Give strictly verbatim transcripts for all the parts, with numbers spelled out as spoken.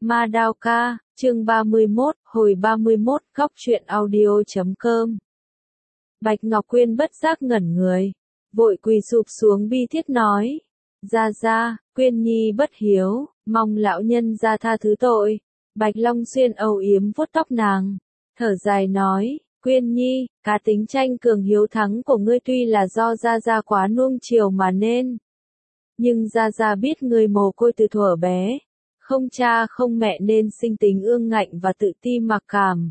Ma Đao Ca, chương ba mươi mốt, hồi ba mươi mốt, góc truyện audio chấm com. Bạch Ngọc Quyên bất giác ngẩn người, vội quỳ sụp xuống bi thiết nói: "Gia gia, Quyên nhi bất hiếu, mong lão nhân gia tha thứ tội." Bạch Long Xuyên âu yếm vuốt tóc nàng, thở dài nói: "Quyên nhi, cá tính tranh cường hiếu thắng của ngươi tuy là do gia gia quá nuông chiều mà nên, nhưng gia gia biết ngươi mồ côi từ thuở bé, không cha không mẹ nên sinh tính ương ngạnh và tự ti mặc cảm.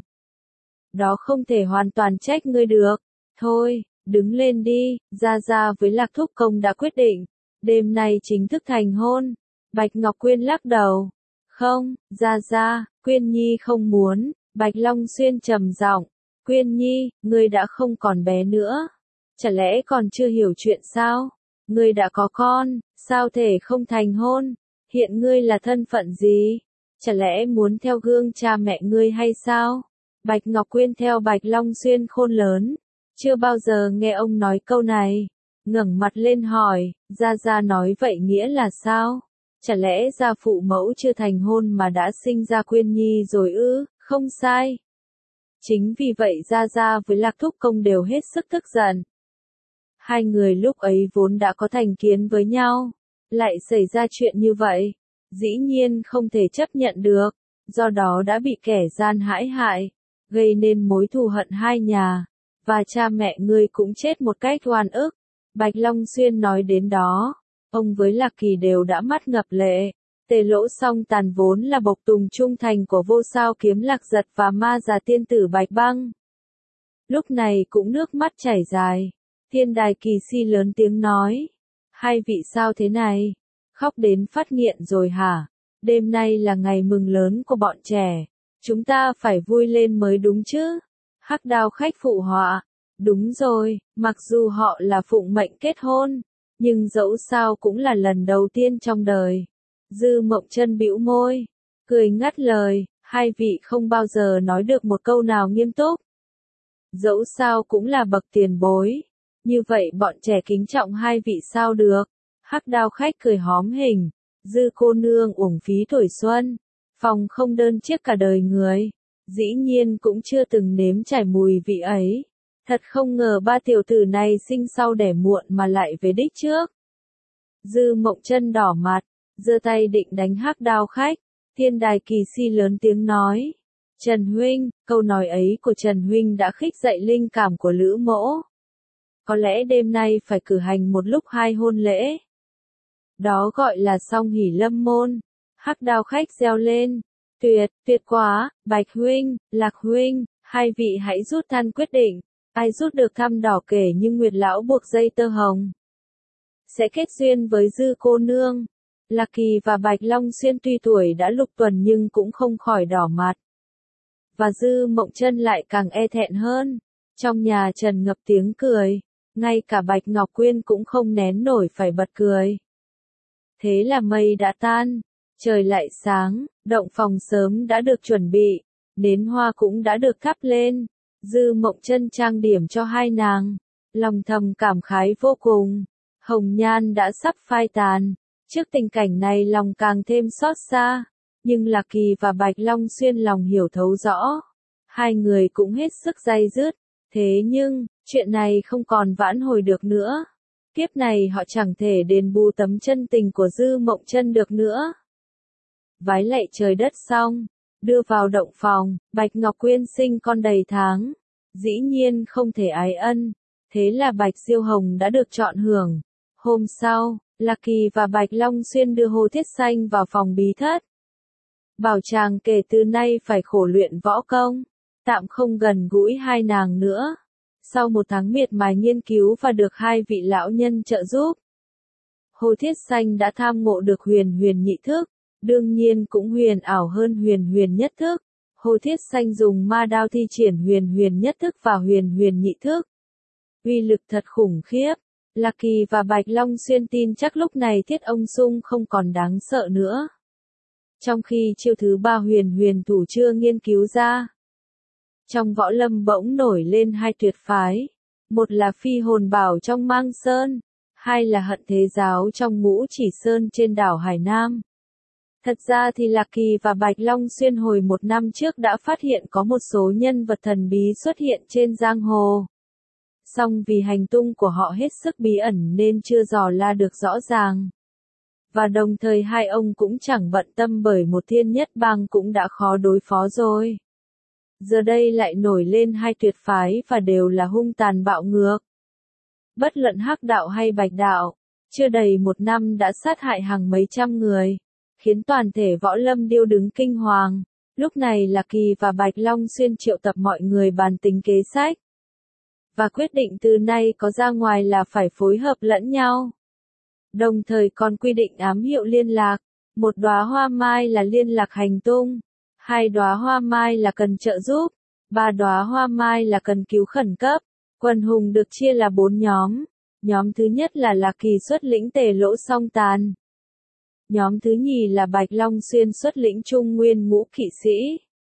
Đó không thể hoàn toàn trách ngươi được. Thôi, đứng lên đi." Gia gia với Lạc Thúc Công đã quyết định, đêm nay chính thức thành hôn. Bạch Ngọc Quyên lắc đầu: "Không, gia gia, Quyên nhi không muốn." Bạch Long Xuyên trầm giọng: "Quyên nhi, ngươi đã không còn bé nữa, chả lẽ còn chưa hiểu chuyện sao? Ngươi đã có con, sao thể không thành hôn? Hiện ngươi là thân phận gì? Chả lẽ muốn theo gương cha mẹ ngươi hay sao?" Bạch Ngọc Quyên theo Bạch Long Xuyên khôn lớn, chưa bao giờ nghe ông nói câu này, ngẩng mặt lên hỏi: "Gia gia nói vậy nghĩa là sao? Chả lẽ gia phụ mẫu chưa thành hôn mà đã sinh ra Quyên nhi rồi ư?" "Không sai." Chính vì vậy Gia Gia với Lạc Thúc Công đều hết sức tức giận. Hai người lúc ấy vốn đã có thành kiến với nhau, lại xảy ra chuyện như vậy, dĩ nhiên không thể chấp nhận được, do đó đã bị kẻ gian hãm hại, gây nên mối thù hận hai nhà, và cha mẹ ngươi cũng chết một cách oan ức. Bạch Long Xuyên nói đến đó, ông với Lạc Kỳ đều đã mắt ngập lệ. Tề Lỗ Song Tàn vốn là bộc tùng trung thành của Vô Sao Kiếm Lạc Giật và ma già tiên tử Bạch Băng, lúc này cũng nước mắt chảy dài. Thiên Đài Kỳ Si lớn tiếng nói: "Hai vị sao thế này? Khóc đến phát nghiện rồi hả? Đêm nay là ngày mừng lớn của bọn trẻ, chúng ta phải vui lên mới đúng chứ?" Hắc Đao Khách phụ họa: "Đúng rồi, mặc dù họ là phụng mệnh kết hôn, nhưng dẫu sao cũng là lần đầu tiên trong đời." Dư Mộng Chân bĩu môi, cười ngắt lời: "Hai vị không bao giờ nói được một câu nào nghiêm túc. Dẫu sao cũng là bậc tiền bối, như vậy bọn trẻ kính trọng hai vị sao được?" Hắc Đao Khách cười hóm hỉnh: "Dư cô nương uổng phí tuổi xuân, phòng không đơn chiếc cả đời người, dĩ nhiên cũng chưa từng nếm trải mùi vị ấy. Thật không ngờ ba tiểu tử này sinh sau đẻ muộn mà lại về đích trước." Dư Mộng Chân đỏ mặt, giơ tay định đánh Hắc Đao Khách. Thiên Đài Kỳ Si lớn tiếng nói: "Trần huynh, câu nói ấy của Trần huynh đã khích dậy linh cảm của Lữ mỗ. Có lẽ đêm nay phải cử hành một lúc hai hôn lễ. Đó gọi là song hỷ lâm môn." Hắc Đao Khách reo lên: "Tuyệt, tuyệt quá, Bạch huynh, Lạc huynh, hai vị hãy rút than quyết định, ai rút được thăm đỏ kể như Nguyệt lão buộc dây tơ hồng, sẽ kết duyên với Dư cô nương." Lạc Kỳ và Bạch Long Xuyên tuy tuổi đã lục tuần nhưng cũng không khỏi đỏ mặt. Và Dư Mộng Chân lại càng e thẹn hơn. Trong nhà tràn ngập tiếng cười, ngay cả Bạch Ngọc Quyên cũng không nén nổi phải bật cười. Thế là mây đã tan, trời lại sáng, động phòng sớm đã được chuẩn bị, nến hoa cũng đã được thắp lên. Dư Mộng Chân trang điểm cho hai nàng, lòng thầm cảm khái vô cùng. Hồng nhan đã sắp phai tàn. Trước tình cảnh này lòng càng thêm xót xa, nhưng Lạc Kỳ và Bạch Long Xuyên lòng hiểu thấu rõ. Hai người cũng hết sức day dứt, thế nhưng, chuyện này không còn vãn hồi được nữa. Kiếp này họ chẳng thể đền bù tấm chân tình của Dư Mộng Chân được nữa. Vái lạy trời đất xong, đưa vào động phòng, Bạch Ngọc Quyên sinh con đầy tháng, dĩ nhiên không thể ái ân, thế là Bạch Diêu Hồng đã được chọn hưởng. Hôm sau, Lạc Kỳ và Bạch Long Xuyên đưa Hồ Thiết Xanh vào phòng bí thất, bảo chàng kể từ nay phải khổ luyện võ công, tạm không gần gũi hai nàng nữa. Sau một tháng miệt mài nghiên cứu và được hai vị lão nhân trợ giúp, Hồ Thiết Xanh đã tham ngộ được huyền huyền nhị thức, đương nhiên cũng huyền ảo hơn huyền huyền nhất thức. Hồ Thiết Xanh dùng ma đao thi triển huyền huyền nhất thức và huyền huyền nhị thức, uy lực thật khủng khiếp. Lạc Kỳ và Bạch Long Xuyên tin chắc lúc này Thiết Ông Sung không còn đáng sợ nữa. Trong khi chiêu thứ ba huyền huyền thủ chưa nghiên cứu ra, trong võ lâm bỗng nổi lên hai tuyệt phái, một là phi hồn bảo trong Mang Sơn, hai là hận thế giáo trong Ngũ Chỉ Sơn trên đảo Hải Nam. Thật ra thì Lạc Kỳ và Bạch Long Xuyên hồi một năm trước đã phát hiện có một số nhân vật thần bí xuất hiện trên giang hồ. Song vì hành tung của họ hết sức bí ẩn nên chưa dò la được rõ ràng. Và đồng thời hai ông cũng chẳng bận tâm bởi một thiên nhất bang cũng đã khó đối phó rồi. Giờ đây lại nổi lên hai tuyệt phái và đều là hung tàn bạo ngược. Bất luận Hắc đạo hay Bạch đạo, chưa đầy một năm đã sát hại hàng mấy trăm người, khiến toàn thể võ lâm điêu đứng kinh hoàng. Lúc này Lạc Kỳ và Bạch Long Xuyên triệu tập mọi người bàn tính kế sách. Và quyết định từ nay có ra ngoài là phải phối hợp lẫn nhau. Đồng thời còn quy định ám hiệu liên lạc, một đóa hoa mai là liên lạc hành tung, hai đóa hoa mai là cần trợ giúp, ba đóa hoa mai là cần cứu khẩn cấp. Quần hùng được chia là bốn nhóm. Nhóm thứ nhất là Lạc Kỳ xuất lĩnh Tề Lỗ Song Tàn. Nhóm thứ nhì là Bạch Long Xuyên xuất lĩnh Trung Nguyên Ngũ Kỵ Sĩ.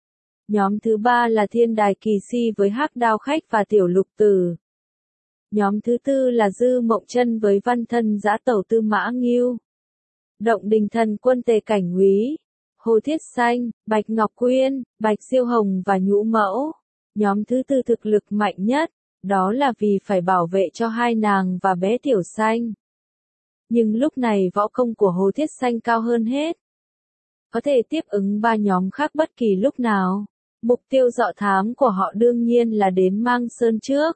Nhóm thứ ba là Thiên Đài Kỳ Si với Hắc Đao Khách và Tiểu Lục Tử. Nhóm thứ tư là Dư Mộng Chân với văn thân giã tẩu Tư Mã Ngưu. Động Đình Thần Quân Tề Cảnh Úy, Hồ Thiết Xanh, Bạch Ngọc Quyên, Bạch Siêu Hồng và Nhũ Mẫu. Nhóm thứ tư thực lực mạnh nhất, đó là vì phải bảo vệ cho hai nàng và bé Tiểu Xanh. Nhưng lúc này võ công của Hồ Thiết Xanh cao hơn hết. Có thể tiếp ứng ba nhóm khác bất kỳ lúc nào. Mục tiêu dọ thám của họ đương nhiên là đến Mang Sơn trước.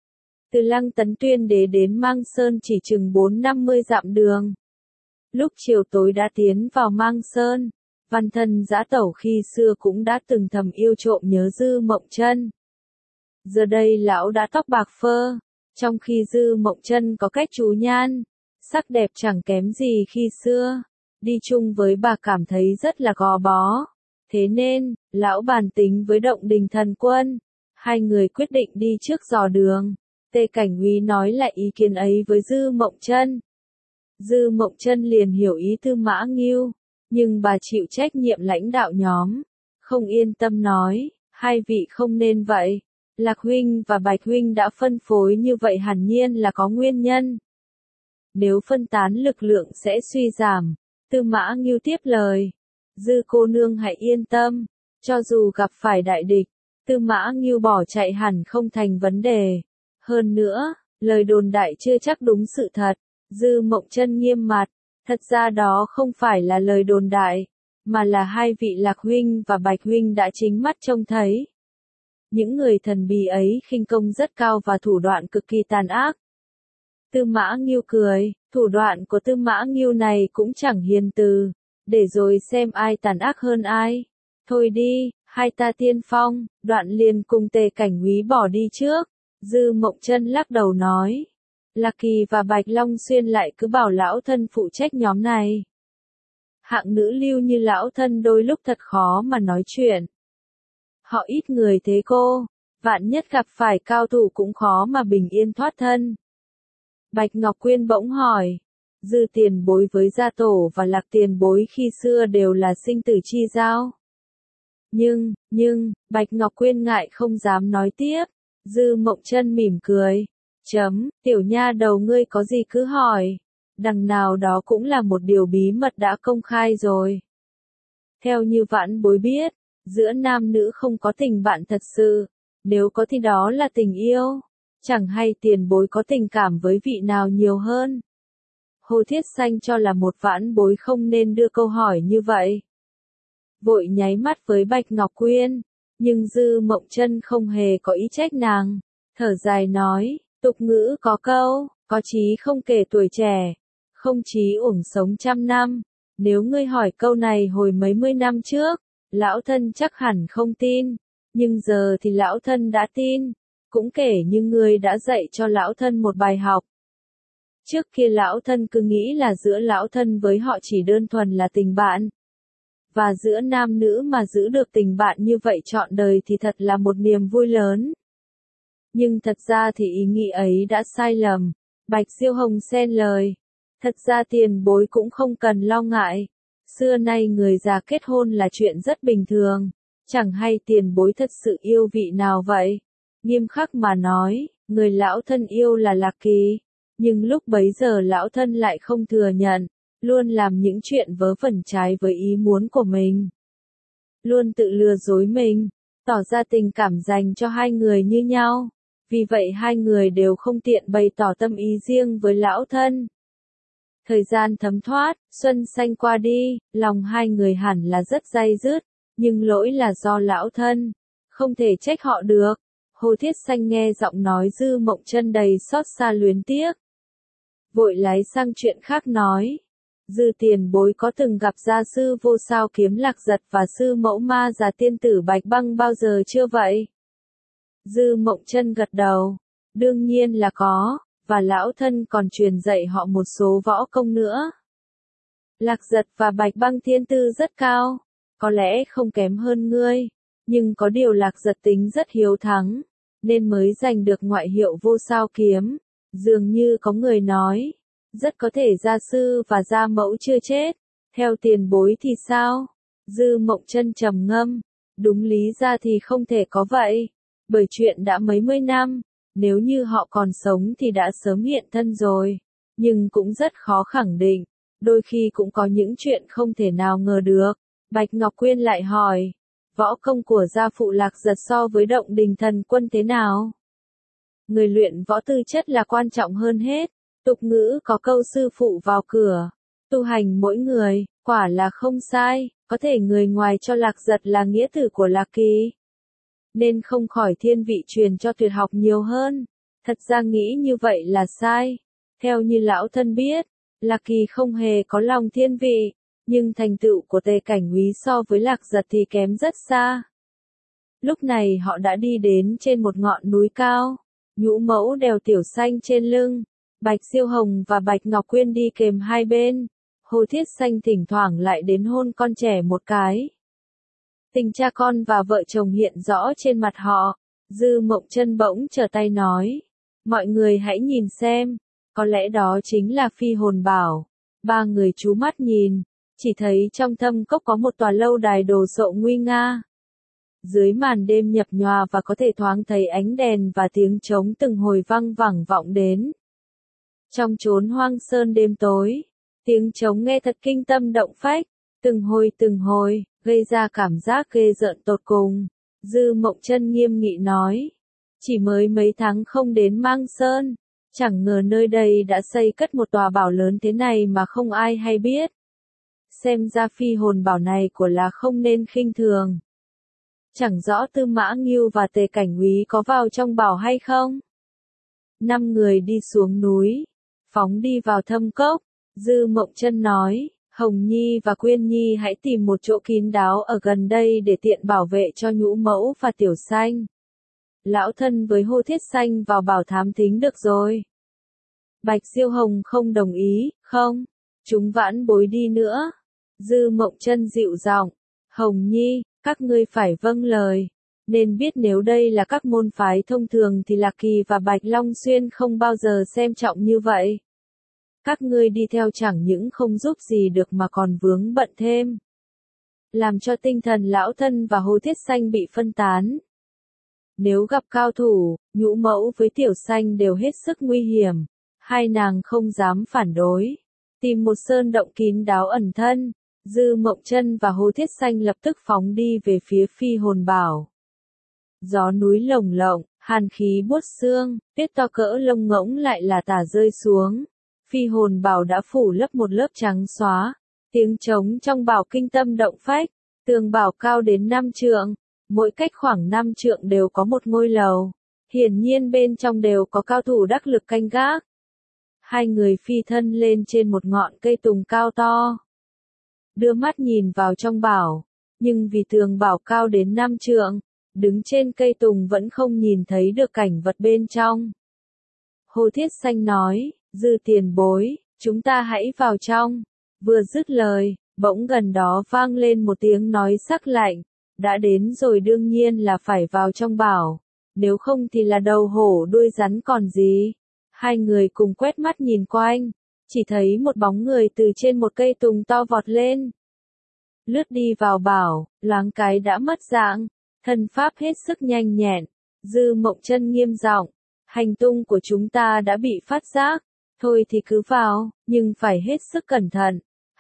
Từ Lăng Tấn Tuyên Đế đến Mang Sơn chỉ chừng bốn năm mươi dặm đường. Lúc chiều tối đã tiến vào Mang Sơn, văn thân giã tẩu khi xưa cũng đã từng thầm yêu trộm nhớ Dư Mộng Chân. Giờ đây lão đã tóc bạc phơ, trong khi Dư Mộng Chân có cách chú nhan, sắc đẹp chẳng kém gì khi xưa, đi chung với bà cảm thấy rất là gò bó. Thế nên, lão bàn tính với Động Đình Thần Quân, hai người quyết định đi trước dò đường. Tề Cảnh Úy nói lại ý kiến ấy với Dư Mộng Chân. Dư Mộng Chân liền hiểu ý Tư Mã Ngưu, nhưng bà chịu trách nhiệm lãnh đạo nhóm, không yên tâm nói, hai vị không nên vậy. Lạc huynh và Bạch huynh đã phân phối như vậy hẳn nhiên là có nguyên nhân. Nếu phân tán lực lượng sẽ suy giảm. Tư Mã Ngưu tiếp lời. Dư cô nương hãy yên tâm, cho dù gặp phải đại địch, Tư Mã Ngưu bỏ chạy hẳn không thành vấn đề. Hơn nữa, lời đồn đại chưa chắc đúng sự thật. Dư Mộng Chân nghiêm mặt, thật ra đó không phải là lời đồn đại, mà là hai vị Lạc huynh và Bạch huynh đã chính mắt trông thấy. Những người thần bí ấy khinh công rất cao và thủ đoạn cực kỳ tàn ác. Tư Mã Ngưu cười, thủ đoạn của Tư Mã Ngưu này cũng chẳng hiền từ, để rồi xem ai tàn ác hơn ai. Thôi đi, hai ta tiên phong, đoạn liền cùng Tề Cảnh Úy bỏ đi trước. Dư Mộng Chân lắc đầu nói, Lạc Kỳ và Bạch Long Xuyên lại cứ bảo lão thân phụ trách nhóm này. Hạng nữ lưu như lão thân đôi lúc thật khó mà nói chuyện. Họ ít người thế cô, vạn nhất gặp phải cao thủ cũng khó mà bình yên thoát thân. Bạch Ngọc Quyên bỗng hỏi, Dư tiền bối với gia tổ và Lạc tiền bối khi xưa đều là sinh tử chi giao. Nhưng, nhưng, Bạch Ngọc Quyên ngại không dám nói tiếp. Dư Mộng Chân mỉm cười, chấm, tiểu nha đầu ngươi có gì cứ hỏi, đằng nào đó cũng là một điều bí mật đã công khai rồi. Theo như vãn bối biết, giữa nam nữ không có tình bạn thật sự, nếu có thì đó là tình yêu, chẳng hay tiền bối có tình cảm với vị nào nhiều hơn. Hồ Thiết Xanh cho là một vãn bối không nên đưa câu hỏi như vậy. Vội nháy mắt với Bạch Ngọc Quyên, nhưng Dư Mộng Chân không hề có ý trách nàng, thở dài nói, tục ngữ có câu, có chí không kể tuổi trẻ, không chí uổng sống trăm năm. Nếu ngươi hỏi câu này hồi mấy mươi năm trước, lão thân chắc hẳn không tin, nhưng giờ thì lão thân đã tin, cũng kể như ngươi đã dạy cho lão thân một bài học. Trước kia lão thân cứ nghĩ là giữa lão thân với họ chỉ đơn thuần là tình bạn. Và giữa nam nữ mà giữ được tình bạn như vậy trọn đời thì thật là một niềm vui lớn. Nhưng thật ra thì ý nghĩ ấy đã sai lầm. Bạch Siêu Hồng xen lời. Thật ra tiền bối cũng không cần lo ngại. Xưa nay người già kết hôn là chuyện rất bình thường. Chẳng hay tiền bối thật sự yêu vị nào vậy. Nghiêm khắc mà nói, người lão thân yêu là Lạc Kỳ. Nhưng lúc bấy giờ lão thân lại không thừa nhận. luôn làm những chuyện vớ vẩn trái với ý muốn của mình. Luôn tự lừa dối mình, tỏ ra tình cảm dành cho hai người như nhau. Vì vậy hai người đều không tiện bày tỏ tâm ý riêng với lão thân. Thời gian thấm thoát, xuân xanh qua đi, lòng hai người hẳn là rất day dứt, nhưng lỗi là do lão thân, không thể trách họ được. Hồ Thiết Xanh nghe giọng nói Dư Mộng Chân đầy xót xa luyến tiếc. Vội lái sang chuyện khác nói. Dư tiền bối có từng gặp gia sư vô sao kiếm Lạc Giật và sư mẫu ma già tiên tử Bạch Băng bao giờ chưa vậy? Dư Mộng Chân gật đầu. Đương nhiên là có, và lão thân còn truyền dạy họ một số võ công nữa. Lạc Giật và Bạch Băng thiên tư rất cao, có lẽ không kém hơn ngươi, nhưng có điều Lạc Giật tính rất hiếu thắng, nên mới giành được ngoại hiệu vô sao kiếm. Dường như có người nói, rất có thể gia sư và gia mẫu chưa chết, theo tiền bối thì sao? Dư Mộng Chân trầm ngâm, đúng lý ra thì không thể có vậy, bởi chuyện đã mấy mươi năm, nếu như họ còn sống thì đã sớm hiện thân rồi, nhưng cũng rất khó khẳng định, đôi khi cũng có những chuyện không thể nào ngờ được. Bạch Ngọc Quyên lại hỏi, võ công của gia phụ Lạc Giật so với Động Đình Thần Quân thế nào? Người luyện võ tư chất là quan trọng hơn hết, tục ngữ có câu sư phụ vào cửa, tu hành mỗi người, quả là không sai, có thể người ngoài cho Lạc Giật là nghĩa tử của Lạc Kỳ, nên không khỏi thiên vị truyền cho tuyệt học nhiều hơn. Thật ra nghĩ như vậy là sai. Theo như lão thân biết, Lạc Kỳ không hề có lòng thiên vị, nhưng thành tựu của Tề Cảnh Úy so với Lạc Giật thì kém rất xa. Lúc này họ đã đi đến trên một ngọn núi cao, Nhũ Mẫu đèo Tiểu Xanh trên lưng, Bạch Siêu Hồng và Bạch Ngọc Quyên đi kèm hai bên. Hồ Thiết Xanh thỉnh thoảng lại đến hôn con trẻ một cái. Tình cha con và vợ chồng hiện rõ trên mặt họ. Dư Mộng Chân bỗng trở tay nói, mọi người hãy nhìn xem, có lẽ đó chính là phi hồn bảo. Ba người chú mắt nhìn, chỉ thấy trong thâm cốc có một tòa lâu đài đồ sộ nguy nga. Dưới màn đêm nhập nhòa và có thể thoáng thấy ánh đèn và tiếng trống từng hồi vang vẳng vọng đến. Trong chốn hoang sơn đêm tối, tiếng trống nghe thật kinh tâm động phách, từng hồi từng hồi, gây ra cảm giác ghê rợn tột cùng. Dư Mộng Chân nghiêm nghị nói, chỉ mới mấy tháng không đến Mang Sơn, chẳng ngờ nơi đây đã xây cất một tòa bảo lớn thế này mà không ai hay biết. Xem ra phi hồn bảo này của là không nên khinh thường. Chẳng rõ Tư Mã Ngưu và Tề Cảnh Úy có vào trong bảo hay không? Năm người đi xuống núi, phóng đi vào thâm cốc. Dư Mộng Chân nói, Hồng Nhi và Quyên Nhi hãy tìm một chỗ kín đáo ở gần đây để tiện bảo vệ cho Nhũ Mẫu và Tiểu Xanh. Lão thân với Hồ Thiết Xanh vào bảo thám thính được rồi. Bạch Siêu Hồng không đồng ý, không, chúng vãn bối đi nữa. Dư Mộng Chân dịu giọng, Hồng Nhi, các ngươi phải vâng lời, nên biết nếu đây là các môn phái thông thường thì Lạc Kỳ và Bạch Long Xuyên không bao giờ xem trọng như vậy. Các ngươi đi theo chẳng những không giúp gì được mà còn vướng bận thêm, làm cho tinh thần lão thân và Hồ Thiết Xanh bị phân tán. Nếu gặp cao thủ, Nhũ Mẫu với Tiểu Xanh đều hết sức nguy hiểm, hai nàng không dám phản đối, tìm một sơn động kín đáo ẩn thân. Dư Mộng Chân và Hồ Thiết Xanh lập tức phóng đi về phía phi hồn bảo. Gió núi lồng lộng, hàn khí buốt xương, tuyết to cỡ lông ngỗng lại là tả rơi xuống. Phi hồn bảo đã phủ lấp một lớp trắng xóa, tiếng trống trong bảo kinh tâm động phách, tường bảo cao đến năm trượng, mỗi cách khoảng năm trượng đều có một ngôi lầu, hiển nhiên bên trong đều có cao thủ đắc lực canh gác. Hai người phi thân lên trên một ngọn cây tùng cao to, đưa mắt nhìn vào trong bảo, nhưng vì tường bảo cao đến năm trượng, đứng trên cây tùng vẫn không nhìn thấy được cảnh vật bên trong. Hồ Thiết Xanh nói, Dư tiền bối, chúng ta hãy vào trong. Vừa dứt lời, bỗng gần đó vang lên một tiếng nói sắc lạnh, đã đến rồi đương nhiên là phải vào trong bảo, nếu không thì là đầu hổ đuôi rắn còn gì. Hai người cùng quét mắt nhìn quanh, chỉ thấy một bóng người từ trên một cây tùng to vọt lên, lướt đi vào bảo, loáng cái đã mất dạng, thân pháp hết sức nhanh nhẹn. Dư Mộng Chân nghiêm giọng, hành tung của chúng ta đã bị phát giác, thôi thì cứ vào, nhưng phải hết sức cẩn thận,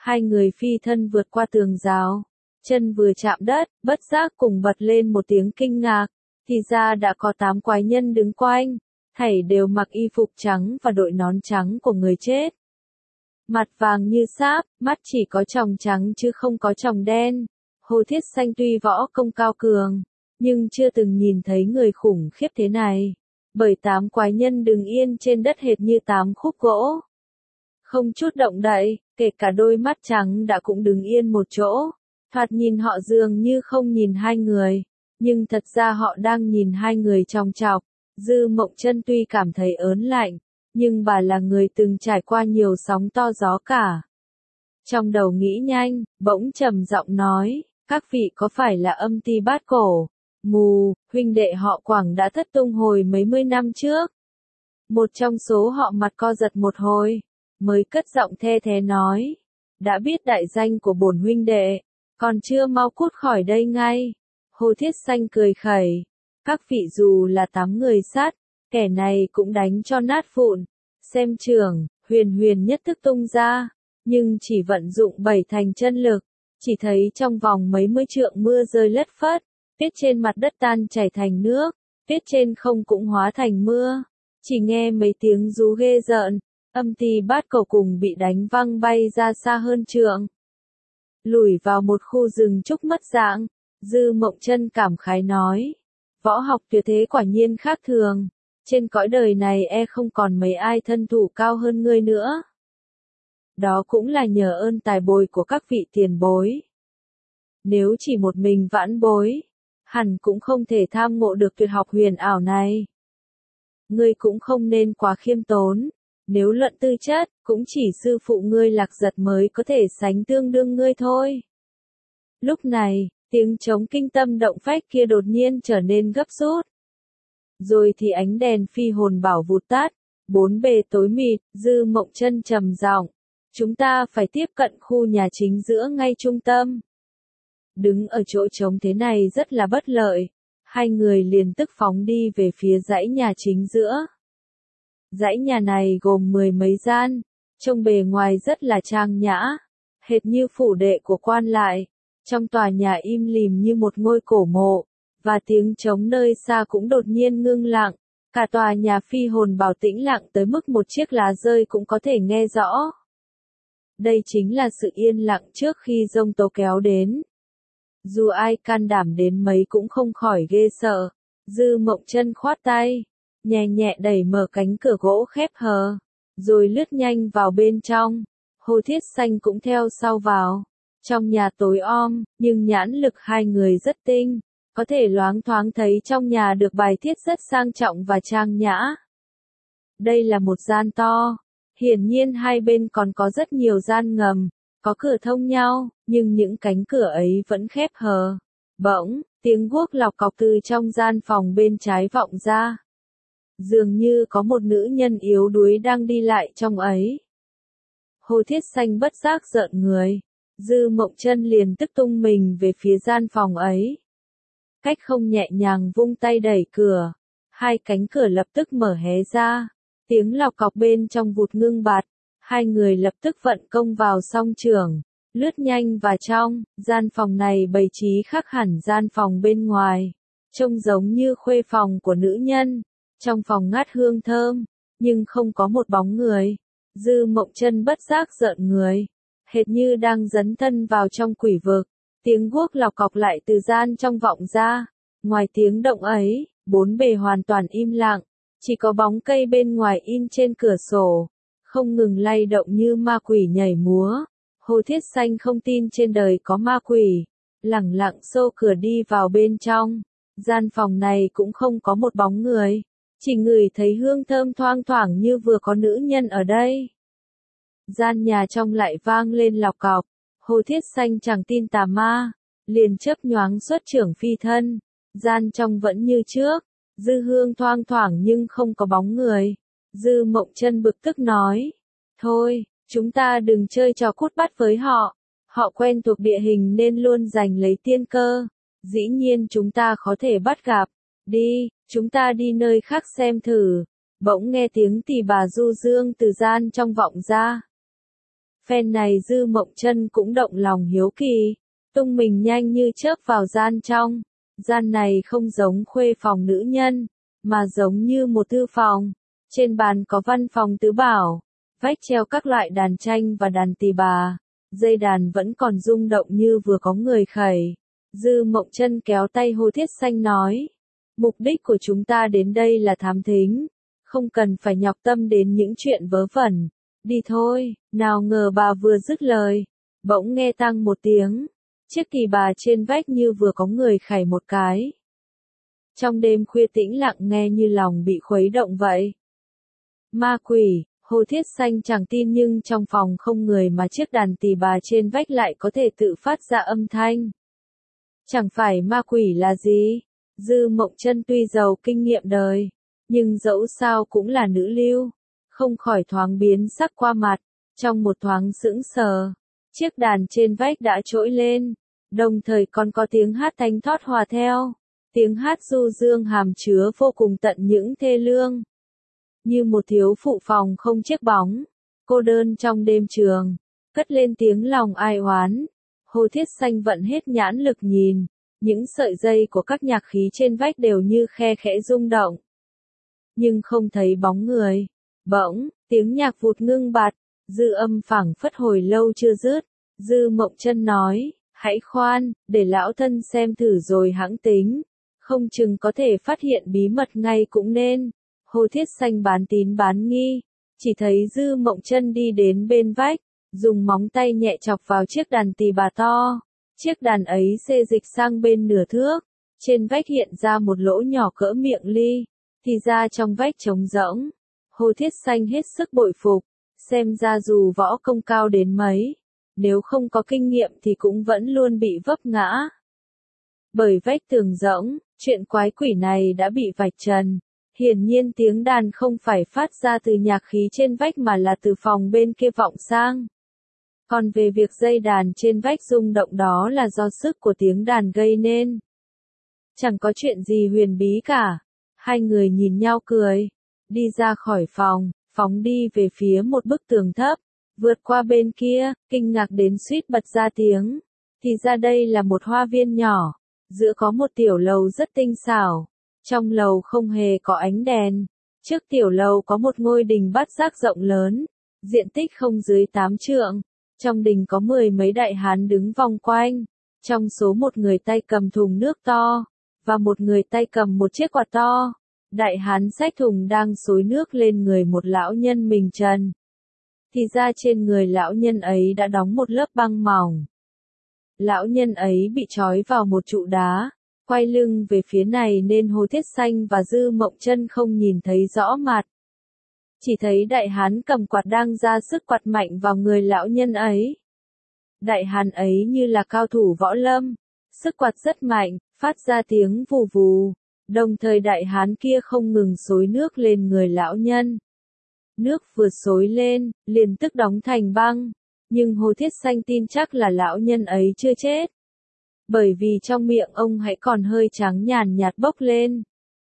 Hai người phi thân vượt qua tường rào, chân vừa chạm đất, bất giác cùng bật lên một tiếng kinh ngạc, thì ra đã có tám quái nhân đứng quanh, thảy đều mặc y phục trắng và đội nón trắng của người chết. Mặt vàng như sáp, mắt chỉ có tròng trắng chứ không có tròng đen. Hồ Thiết Xanh tuy võ công cao cường, nhưng chưa từng nhìn thấy người khủng khiếp thế này, bởi tám quái nhân đứng yên trên đất hệt như tám khúc gỗ. Không chút động đậy, kể cả đôi mắt trắng đã cũng đứng yên một chỗ, thoạt nhìn họ dường như không nhìn hai người, nhưng thật ra họ đang nhìn hai người chòng chọc. Dư Mộng Chân tuy cảm thấy ớn lạnh, nhưng bà là người từng trải qua nhiều sóng to gió cả. Trong đầu nghĩ nhanh, bỗng trầm giọng nói, các vị có phải là âm ty bát cổ? Mù, huynh đệ họ Quảng đã thất tung hồi mấy mươi năm trước. Một trong số họ mặt co giật một hồi, mới cất giọng the thế nói, đã biết đại danh của bổn huynh đệ, còn chưa mau cút khỏi đây ngay. Hồ Thiết Xanh cười khẩy, các vị dù là tám người sát, kẻ này cũng đánh cho nát vụn. Xem trưởng, huyền huyền nhất thức tung ra, nhưng chỉ vận dụng bảy thành chân lực, chỉ thấy trong vòng mấy mươi trượng mưa rơi lất phất, tuyết trên mặt đất tan chảy thành nước, tuyết trên không cũng hóa thành mưa, chỉ nghe mấy tiếng rú ghê rợn, âm ty bát cầu cùng bị đánh văng bay ra xa hơn trượng. Lùi vào một khu rừng trúc mất dạng, Dư Mộng Chân cảm khái nói, võ học tuyệt thế quả nhiên khác thường, trên cõi đời này e không còn mấy ai thân thủ cao hơn ngươi nữa. Đó cũng là nhờ ơn tài bồi của các vị tiền bối. Nếu chỉ một mình vãn bối, hẳn cũng không thể tham ngộ được tuyệt học huyền ảo này. Ngươi cũng không nên quá khiêm tốn, nếu luận tư chất, cũng chỉ sư phụ ngươi Lạc Giật mới có thể sánh tương đương ngươi thôi. Lúc này, tiếng trống kinh tâm động phách kia đột nhiên trở nên gấp rút. Rồi thì ánh đèn phi hồn bảo vụt tắt, bốn bề tối mịt. Dư Mộng Chân trầm giọng, chúng ta phải tiếp cận khu nhà chính giữa ngay trung tâm. Đứng ở chỗ trống thế này rất là bất lợi, hai người liền tức phóng đi về phía dãy nhà chính giữa. Dãy nhà này gồm mười mấy gian, trông bề ngoài rất là trang nhã, hệt như phủ đệ của quan lại. Trong tòa nhà im lìm như một ngôi cổ mộ, và tiếng trống nơi xa cũng đột nhiên ngưng lặng. Cả tòa nhà phi hồn bảo tĩnh lặng tới mức một chiếc lá rơi cũng có thể nghe rõ. Đây chính là sự yên lặng trước khi giông tố kéo đến. Dù ai can đảm đến mấy cũng không khỏi ghê sợ. Dư Mộng Chân khoát tay, nhẹ nhẹ đẩy mở cánh cửa gỗ khép hờ, rồi lướt nhanh vào bên trong. Hồ Thiết Xanh cũng theo sau vào. Trong nhà tối om, nhưng nhãn lực hai người rất tinh, có thể loáng thoáng thấy trong nhà được bài thiết rất sang trọng và trang nhã. Đây là một gian to, hiển nhiên hai bên còn có rất nhiều gian ngầm, có cửa thông nhau, nhưng những cánh cửa ấy vẫn khép hờ. Bỗng, tiếng guốc lọc cọc từ trong gian phòng bên trái vọng ra. Dường như có một nữ nhân yếu đuối đang đi lại trong ấy. Hồ Thiết Xanh bất giác rợn người. Dư Mộng Chân liền tức tung mình về phía gian phòng ấy. Cách không nhẹ nhàng vung tay đẩy cửa. Hai cánh cửa lập tức mở hé ra. Tiếng lọc cọc bên trong vụt ngưng bặt. Hai người lập tức vận công vào song trường. Lướt nhanh vào trong. Gian phòng này bày trí khác hẳn gian phòng bên ngoài. Trông giống như khuê phòng của nữ nhân. Trong phòng ngát hương thơm. Nhưng không có một bóng người. Dư Mộng Chân bất giác rợn người. Hệt như đang dấn thân vào trong quỷ vực. Tiếng guốc lọc cọc lại từ gian trong vọng ra. Ngoài tiếng động ấy, bốn bề hoàn toàn im lặng. Chỉ có bóng cây bên ngoài in trên cửa sổ. Không ngừng lay động như ma quỷ nhảy múa. Hồ Thiết Xanh không tin trên đời có ma quỷ. Lẳng lặng xô cửa đi vào bên trong. Gian phòng này cũng không có một bóng người. Chỉ ngửi thấy hương thơm thoang thoảng như vừa có nữ nhân ở đây. Gian nhà trong lại vang lên lọc cọc. Hồ Thiết Xanh chẳng tin tà ma, liền chớp nhoáng xuất trưởng phi thân. Gian trong vẫn như trước, dư hương thoang thoảng nhưng không có bóng người. Dư Mộng Chân bực tức nói, thôi, chúng ta đừng chơi trò cút bắt với họ. Họ quen thuộc địa hình nên luôn giành lấy tiên cơ. Dĩ nhiên chúng ta khó thể bắt gặp. Đi, chúng ta đi nơi khác xem thử. Bỗng nghe tiếng tỳ bà du dương từ gian trong vọng ra. Phen này Dư Mộng Chân cũng động lòng hiếu kỳ, tung mình nhanh như chớp vào gian trong. Gian này không giống khuê phòng nữ nhân, mà giống như một thư phòng. Trên bàn có văn phòng tứ bảo, vách treo các loại đàn tranh và đàn tỳ bà. Dây đàn vẫn còn rung động như vừa có người khẩy. Dư Mộng Chân kéo tay Hồ Thiết Xanh nói. Mục đích của chúng ta đến đây là thám thính. Không cần phải nhọc tâm đến những chuyện vớ vẩn. Đi thôi, nào ngờ bà vừa dứt lời. Bỗng nghe tăng một tiếng. Chiếc tỳ bà trên vách như vừa có người khẩy một cái. Trong đêm khuya tĩnh lặng nghe như lòng bị khuấy động vậy. Ma quỷ, Hồ Thiết Xanh chẳng tin nhưng trong phòng không người mà chiếc đàn tỳ bà trên vách lại có thể tự phát ra âm thanh. Chẳng phải ma quỷ là gì? Dư Mộng Chân tuy giàu kinh nghiệm đời, nhưng dẫu sao cũng là nữ lưu, không khỏi thoáng biến sắc qua mặt, trong một thoáng sững sờ. Chiếc đàn trên vách đã trỗi lên, đồng thời còn có tiếng hát thanh thoát hòa theo. Tiếng hát du dương hàm chứa vô cùng tận những thê lương. Như một thiếu phụ phòng không chiếc bóng, cô đơn trong đêm trường, cất lên tiếng lòng ai oán. Hồ Thiết Xanh vận hết nhãn lực nhìn, những sợi dây của các nhạc khí trên vách đều như khe khẽ rung động. Nhưng không thấy bóng người. Bỗng, tiếng nhạc vụt ngưng bặt, dư âm phảng phất hồi lâu chưa dứt. Dư Mộng Chân nói, hãy khoan, để lão thân xem thử rồi hãng tính. Không chừng có thể phát hiện bí mật ngay cũng nên. Hồ Thiết Xanh bán tín bán nghi, chỉ thấy Dư Mộng Chân đi đến bên vách, dùng móng tay nhẹ chọc vào chiếc đàn tỳ bà to. Chiếc đàn ấy xê dịch sang bên nửa thước, trên vách hiện ra một lỗ nhỏ cỡ miệng ly, thì ra trong vách trống rỗng. Hồ Thiết Xanh hết sức bội phục, xem ra dù võ công cao đến mấy, nếu không có kinh nghiệm thì cũng vẫn luôn bị vấp ngã. Bởi vách tường rỗng, chuyện quái quỷ này đã bị vạch trần. Hiển nhiên tiếng đàn không phải phát ra từ nhạc khí trên vách mà là từ phòng bên kia vọng sang. Còn về việc dây đàn trên vách rung động đó là do sức của tiếng đàn gây nên. Chẳng có chuyện gì huyền bí cả. Hai người nhìn nhau cười, đi ra khỏi phòng, phóng đi về phía một bức tường thấp, vượt qua bên kia, kinh ngạc đến suýt bật ra tiếng. Thì ra đây là một hoa viên nhỏ, giữa có một tiểu lầu rất tinh xảo. Trong lầu không hề có ánh đèn. Trước tiểu lầu có một ngôi đình bát giác rộng lớn, diện tích không dưới tám trượng. Trong đình có mười mấy đại hán đứng vòng quanh. Trong số một người tay cầm thùng nước to, và một người tay cầm một chiếc quạt to. Đại hán xách thùng đang xối nước lên người một lão nhân mình trần. Thì ra trên người lão nhân ấy đã đóng một lớp băng mỏng. Lão nhân ấy bị trói vào một trụ đá, quay lưng về phía này nên Hồ Thiết Xanh và Dư Mộng Chân không nhìn thấy rõ mặt. Chỉ thấy đại hán cầm quạt đang ra sức quạt mạnh vào người lão nhân ấy. Đại hán ấy như là cao thủ võ lâm, sức quạt rất mạnh, phát ra tiếng vù vù, đồng thời đại hán kia không ngừng xối nước lên người lão nhân. Nước vừa xối lên, liền tức đóng thành băng, nhưng Hồ Thiết Xanh tin chắc là lão nhân ấy chưa chết. Bởi vì trong miệng ông hãy còn hơi trắng nhàn nhạt bốc lên.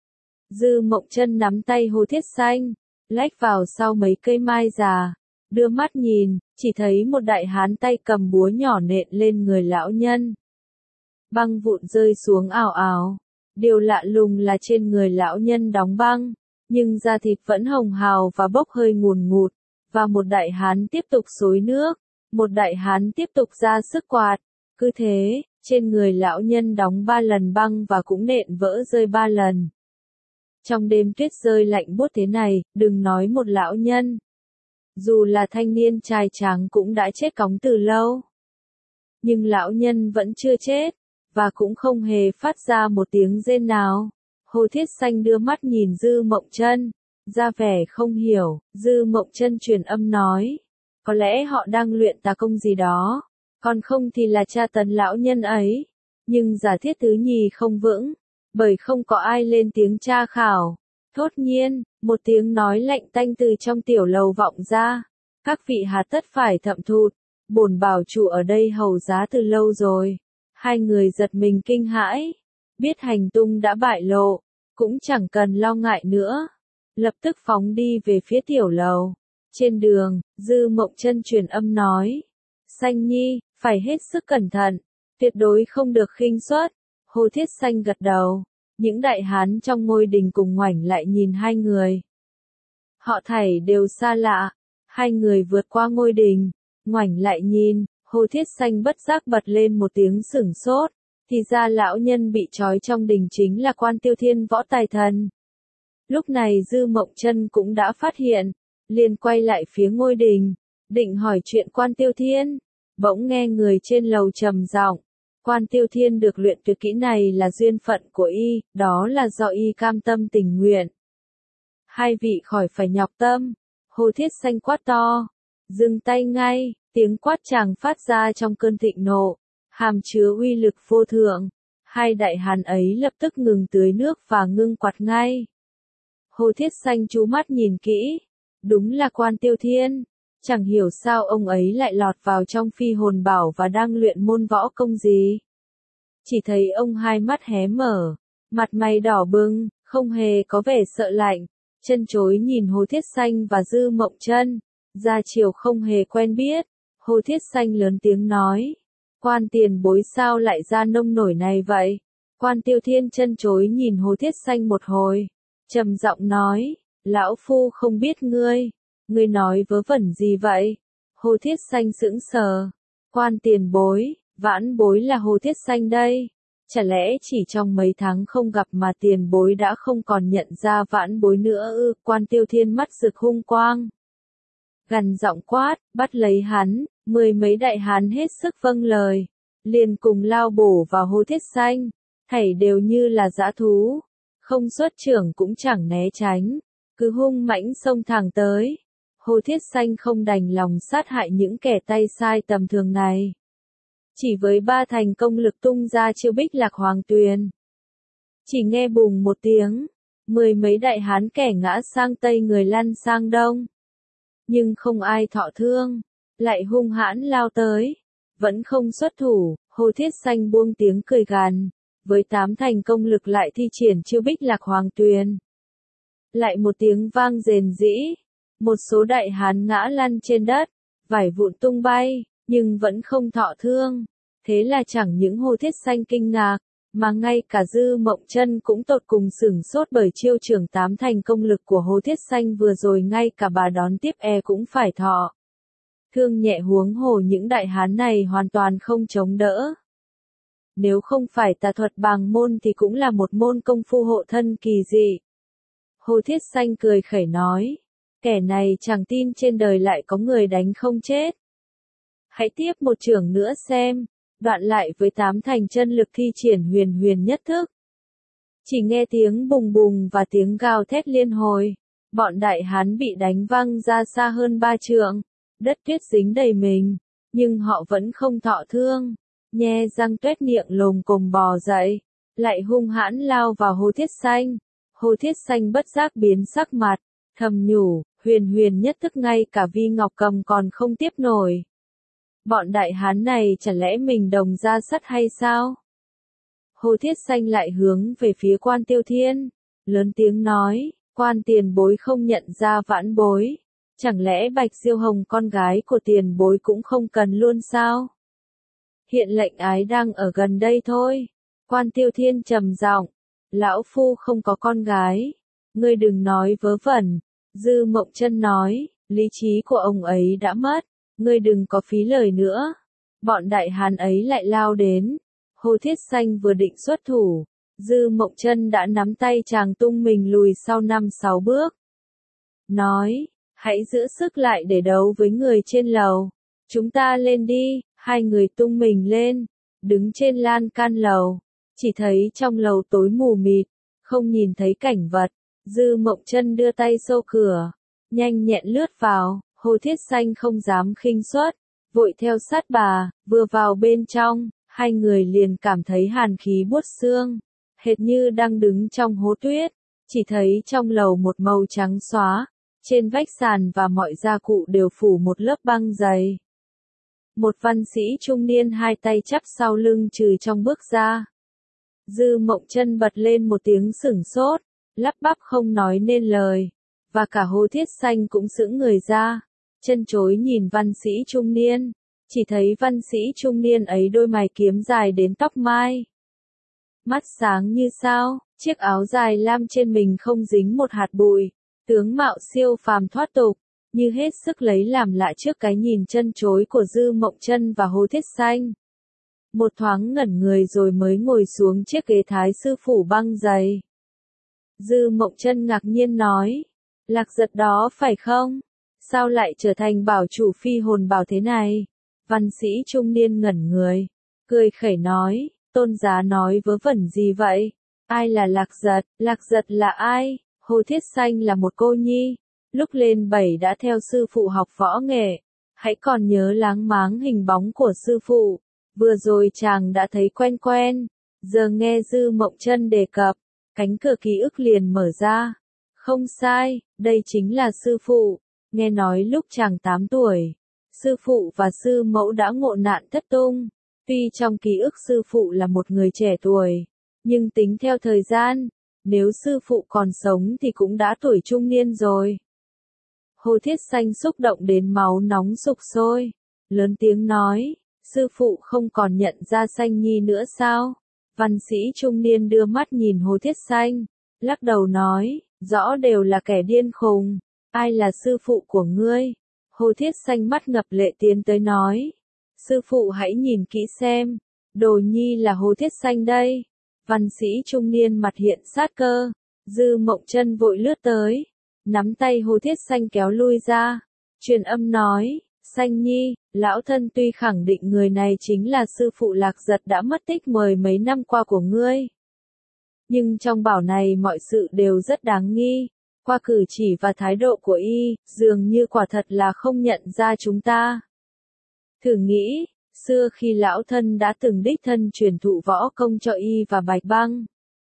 Dư Mộng Chân nắm tay Hồ Thiết Xanh, lách vào sau mấy cây mai già, đưa mắt nhìn, chỉ thấy một đại hán tay cầm búa nhỏ nện lên người lão nhân. Băng vụn rơi xuống ào ào. Điều lạ lùng là trên người lão nhân đóng băng, nhưng da thịt vẫn hồng hào và bốc hơi ngùn ngụt, và một đại hán tiếp tục xối nước, một đại hán tiếp tục ra sức quạt. Cứ thế, trên người lão nhân đóng ba lần băng và cũng nện vỡ rơi ba lần. Trong đêm tuyết rơi lạnh buốt thế này, đừng nói một lão nhân. Dù là thanh niên trai tráng cũng đã chết cóng từ lâu. Nhưng lão nhân vẫn chưa chết, và cũng không hề phát ra một tiếng rên nào. Hồ Thiết Xanh đưa mắt nhìn Dư Mộng Chân, ra vẻ không hiểu. Dư Mộng Chân truyền âm nói, có lẽ họ đang luyện tà công gì đó, còn không thì là tra tấn lão nhân ấy. Nhưng giả thiết thứ nhì không vững, bởi không có ai lên tiếng tra khảo. Thốt nhiên, một tiếng nói lạnh tanh từ trong tiểu lầu vọng ra. Các vị hà tất phải thậm thụt, bổn bảo chủ ở đây hầu giá từ lâu rồi. Hai người giật mình kinh hãi, biết hành tung đã bại lộ, cũng chẳng cần lo ngại nữa. Lập tức phóng đi về phía tiểu lầu. Trên đường, Dư Mộng Chân truyền âm nói. Xanh nhi, phải hết sức cẩn thận, tuyệt đối không được khinh suất. Hồ Thiết Xanh gật đầu. Những đại hán trong ngôi đình cùng ngoảnh lại nhìn hai người. Họ thảy đều xa lạ. Hai người vượt qua ngôi đình, ngoảnh lại nhìn, Hồ Thiết Xanh bất giác bật lên một tiếng sửng sốt. Thì ra lão nhân bị trói trong đình chính là Quan Tiêu Thiên võ tài thần. Lúc này Dư Mộng Chân cũng đã phát hiện, liền quay lại phía ngôi đình, định hỏi chuyện Quan Tiêu Thiên. Bỗng nghe người trên lầu trầm giọng, Quan Tiêu Thiên được luyện tuyệt kỹ này là duyên phận của y, đó là do y cam tâm tình nguyện. Hai vị khỏi phải nhọc tâm. Hồ Thiết Xanh quát to, dừng tay ngay, tiếng quát chàng phát ra trong cơn thịnh nộ, hàm chứa uy lực vô thượng. Hai đại hán ấy lập tức ngừng tưới nước và ngưng quạt ngay. Hồ Thiết Xanh chú mắt nhìn kỹ, đúng là Quan Tiêu Thiên. Chẳng hiểu sao ông ấy lại lọt vào trong phi hồn bảo và đang luyện môn võ công gì. Chỉ thấy ông hai mắt hé mở, mặt mày đỏ bừng, không hề có vẻ sợ lạnh, chân chối nhìn Hồ Thiết Xanh và Dư Mộng Chân, ra chiều không hề quen biết. Hồ Thiết Xanh lớn tiếng nói, Quan tiền bối sao lại ra nông nổi này vậy? Quan Tiêu Thiên chân chối nhìn Hồ Thiết Xanh một hồi, trầm giọng nói, lão phu không biết ngươi. Ngươi nói vớ vẩn gì vậy? Hồ Thiết Xanh sững sờ. Quan tiền bối, vãn bối là Hồ Thiết Xanh đây. Chả lẽ chỉ trong mấy tháng không gặp mà tiền bối đã không còn nhận ra vãn bối nữa ư? Quan Tiêu Thiên mắt rực hung quang, gằn giọng quát, bắt lấy hắn. Mười mấy đại hán hết sức vâng lời, liền cùng lao bổ vào Hồ Thiết Xanh, thảy đều như là dã thú, không xuất trưởng cũng chẳng né tránh, cứ hung mãnh xông thẳng tới. Hồ Thiết Xanh không đành lòng sát hại những kẻ tay sai tầm thường này. Chỉ với ba thành công lực tung ra chiêu Bích Lạc Hoàng Tuyền. Chỉ nghe bùng một tiếng, mười mấy đại hán kẻ ngã sang tây người lăn sang đông. Nhưng không ai thọ thương, lại hung hãn lao tới, vẫn không xuất thủ. Hồ Thiết Xanh buông tiếng cười gằn, với tám thành công lực lại thi triển chiêu Bích Lạc Hoàng Tuyền. Lại một tiếng vang rền rĩ. Một số đại hán ngã lăn trên đất, vải vụn tung bay, nhưng vẫn không thọ thương. Thế là chẳng những Hồ Thiết Xanh kinh ngạc, mà ngay cả Dư Mộng Chân cũng tột cùng sửng sốt bởi chiêu trưởng tám thành công lực của Hồ Thiết Xanh vừa rồi, ngay cả bà đón tiếp e cũng phải thọ thương nhẹ, huống hồ những đại hán này hoàn toàn không chống đỡ. Nếu không phải tà thuật bàng môn thì cũng là một môn công phu hộ thân kỳ dị. Hồ Thiết Xanh cười khẩy nói, kẻ này chẳng tin trên đời lại có người đánh không chết. Hãy tiếp một chưởng nữa xem. Đoạn lại với tám thành chân lực thi triển huyền huyền nhất thức. Chỉ nghe tiếng bùng bùng và tiếng gào thét liên hồi. Bọn đại hán bị đánh văng ra xa hơn ba trượng. Đất tuyết dính đầy mình. Nhưng họ vẫn không thọ thương. Nhe răng tuét miệng lồm cồm bò dậy. Lại hung hãn lao vào Hồ Thiết Xanh. Hồ Thiết Xanh bất giác biến sắc mặt. Thầm nhủ, huyền huyền nhất thức ngay cả Vi Ngọc Cầm còn không tiếp nổi. Bọn đại hán này chả lẽ mình đồng ra sắt hay sao? Hồ Thiết Xanh lại hướng về phía Quan Tiêu Thiên, lớn tiếng nói, Quan tiền bối không nhận ra vãn bối. Chẳng lẽ Bạch Diêu Hồng con gái của tiền bối cũng không cần luôn sao? Hiện lệnh ái đang ở gần đây thôi. Quan Tiêu Thiên trầm giọng, lão phu không có con gái. Ngươi đừng nói vớ vẩn. Dư Mộng Chân nói, lý trí của ông ấy đã mất. Ngươi đừng có phí lời nữa. Bọn đại hán ấy lại lao đến. Hồ Thiết Xanh vừa định xuất thủ, Dư Mộng Chân đã nắm tay chàng tung mình lùi sau năm sáu bước. Nói, hãy giữ sức lại để đấu với người trên lầu. Chúng ta lên đi. Hai người tung mình lên, đứng trên lan can lầu. Chỉ thấy trong lầu tối mù mịt, không nhìn thấy cảnh vật. Dư Mộng Chân đưa tay xô cửa, nhanh nhẹn lướt vào. Hồ Thiết Xanh không dám khinh suất, vội theo sát bà. Vừa vào bên trong, hai người liền cảm thấy hàn khí buốt xương, hệt như đang đứng trong hố tuyết. Chỉ thấy trong lầu một màu trắng xóa, trên vách sàn và mọi gia cụ đều phủ một lớp băng dày. Một văn sĩ trung niên hai tay chắp sau lưng chừ trong bước ra. Dư Mộng Chân bật lên một tiếng sửng sốt, lắp bắp không nói nên lời. và cả Hồ Thiết Xanh cũng sững người ra, chân chối nhìn văn sĩ trung niên, chỉ thấy văn sĩ trung niên ấy đôi mày kiếm dài đến tóc mai. Mắt sáng như sao, chiếc áo dài lam trên mình không dính một hạt bụi, tướng mạo siêu phàm thoát tục, như hết sức lấy làm lạ trước cái nhìn chân chối của Dư Mộng Chân và Hồ Thiết Xanh. Một thoáng ngẩn người rồi mới ngồi xuống chiếc ghế thái sư phủ băng dày. Dư Mộng Chân ngạc nhiên nói, Lạc Giật đó phải không? Sao lại trở thành bảo chủ phi hồn bảo thế này? Văn sĩ trung niên ngẩn người, cười khẩy nói, tôn giá nói vớ vẩn gì vậy? Ai là Lạc Giật? Lạc Giật là ai? Hồ Thiết Xanh là một cô nhi, lúc lên bảy đã theo sư phụ học võ nghệ. Hãy còn nhớ láng máng hình bóng của sư phụ, vừa rồi chàng đã thấy quen quen, giờ nghe Dư Mộng Chân đề cập, cánh cửa ký ức liền mở ra. Không sai, đây chính là sư phụ, nghe nói lúc chàng tám tuổi, sư phụ và sư mẫu đã ngộ nạn thất tung. Tuy trong ký ức sư phụ là một người trẻ tuổi, nhưng tính theo thời gian, nếu sư phụ còn sống thì cũng đã tuổi trung niên rồi. Hồ Thiết Xanh xúc động đến máu nóng sục sôi, lớn tiếng nói, sư phụ không còn nhận ra Xanh Nhi nữa sao? Văn sĩ trung niên đưa mắt nhìn Hồ Thiết Xanh, lắc đầu nói, rõ đều là kẻ điên khùng, ai là sư phụ của ngươi? Hồ Thiết Xanh mắt ngập lệ tiến tới nói, sư phụ hãy nhìn kỹ xem, đồ nhi là Hồ Thiết Xanh đây. Văn sĩ trung niên mặt hiện sát cơ, Dư Mộng Chân vội lướt tới, nắm tay Hồ Thiết Xanh kéo lui ra, truyền âm nói, Xanh Nhi, lão thân tuy khẳng định người này chính là sư phụ Lạc Giật đã mất tích mười mấy năm qua của ngươi. Nhưng trong bảo này mọi sự đều rất đáng nghi, qua cử chỉ và thái độ của y, dường như quả thật là không nhận ra chúng ta. Thử nghĩ, xưa khi lão thân đã từng đích thân truyền thụ võ công cho y và Bạch Băng.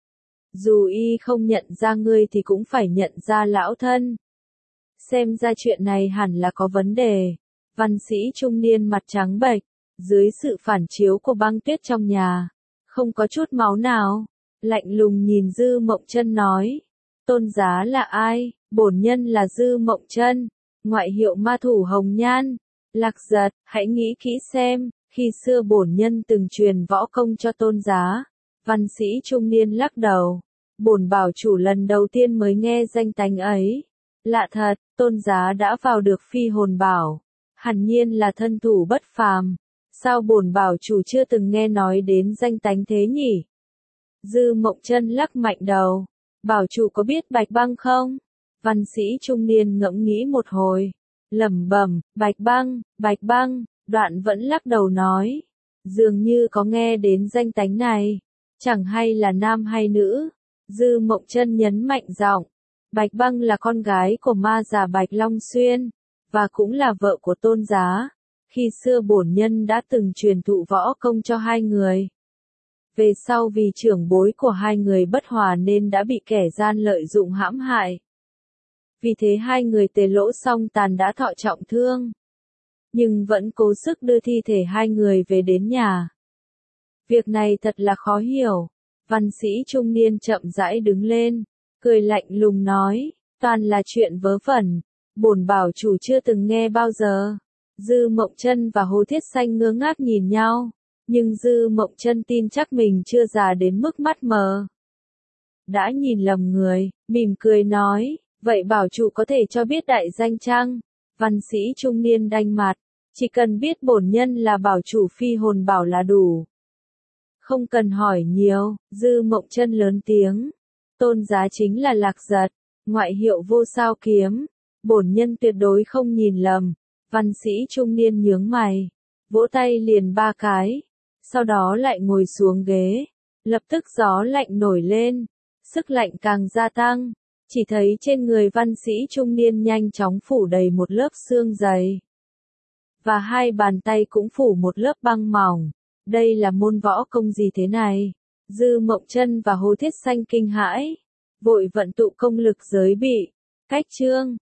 Dù y không nhận ra ngươi thì cũng phải nhận ra lão thân. Xem ra chuyện này hẳn là có vấn đề. Văn sĩ trung niên mặt trắng bệch, dưới sự phản chiếu của băng tuyết trong nhà, không có chút máu nào, lạnh lùng nhìn Dư Mộng Chân nói, tôn giá là ai? Bổn nhân là Dư Mộng Chân, ngoại hiệu ma thủ hồng nhan. Lạc Giật, hãy nghĩ kỹ xem, khi xưa bổn nhân từng truyền võ công cho tôn giá. Văn sĩ trung niên lắc đầu, bổn bảo chủ lần đầu tiên mới nghe danh tánh ấy. Lạ thật, tôn giá đã vào được phi hồn bảo, hẳn nhiên là thân thủ bất phàm. Sao bổn bảo chủ chưa từng nghe nói đến danh tánh thế nhỉ? Dư Mộng Chân lắc mạnh đầu, bảo chủ có biết Bạch Băng không? Văn sĩ trung niên ngẫm nghĩ một hồi, lẩm bẩm, Bạch Băng, Bạch Băng, đoạn vẫn lắc đầu nói, dường như có nghe đến danh tánh này, chẳng hay là nam hay nữ. Dư Mộng Chân nhấn mạnh giọng, Bạch Băng là con gái của ma già Bạch Long Xuyên, và cũng là vợ của tôn giá. Khi xưa bổn nhân đã từng truyền thụ võ công cho hai người. Về sau vì trưởng bối của hai người bất hòa nên đã bị kẻ gian lợi dụng hãm hại. Vì thế hai người Tề Lỗ Song Tàn đã thọ trọng thương, nhưng vẫn cố sức đưa thi thể hai người về đến nhà. Việc này thật là khó hiểu. Văn sĩ trung niên chậm rãi đứng lên, cười lạnh lùng nói, toàn là chuyện vớ vẩn, bổn bảo chủ chưa từng nghe bao giờ. Dư Mộng Chân và Hồ Thiết Xanh ngơ ngác nhìn nhau, nhưng Dư Mộng Chân tin chắc mình chưa già đến mức mắt mờ. Đã nhìn lầm người, mỉm cười nói, vậy bảo chủ có thể cho biết đại danh chăng? Văn sĩ trung niên đanh mặt, chỉ cần biết bổn nhân là bảo chủ phi hồn bảo là đủ. Không cần hỏi nhiều. Dư Mộng Chân lớn tiếng, tôn giá chính là Lạc Giật, ngoại hiệu Vô Sao Kiếm, bổn nhân tuyệt đối không nhìn lầm. Văn sĩ trung niên nhướng mày, vỗ tay liền ba cái, sau đó lại ngồi xuống ghế, lập tức gió lạnh nổi lên, sức lạnh càng gia tăng, chỉ thấy trên người văn sĩ trung niên nhanh chóng phủ đầy một lớp xương dày, và hai bàn tay cũng phủ một lớp băng mỏng. Đây là môn võ công gì thế này? Dư Mộng Chân và Hồ Thiết Xanh kinh hãi, vội vận tụ công lực giới bị, cách chương.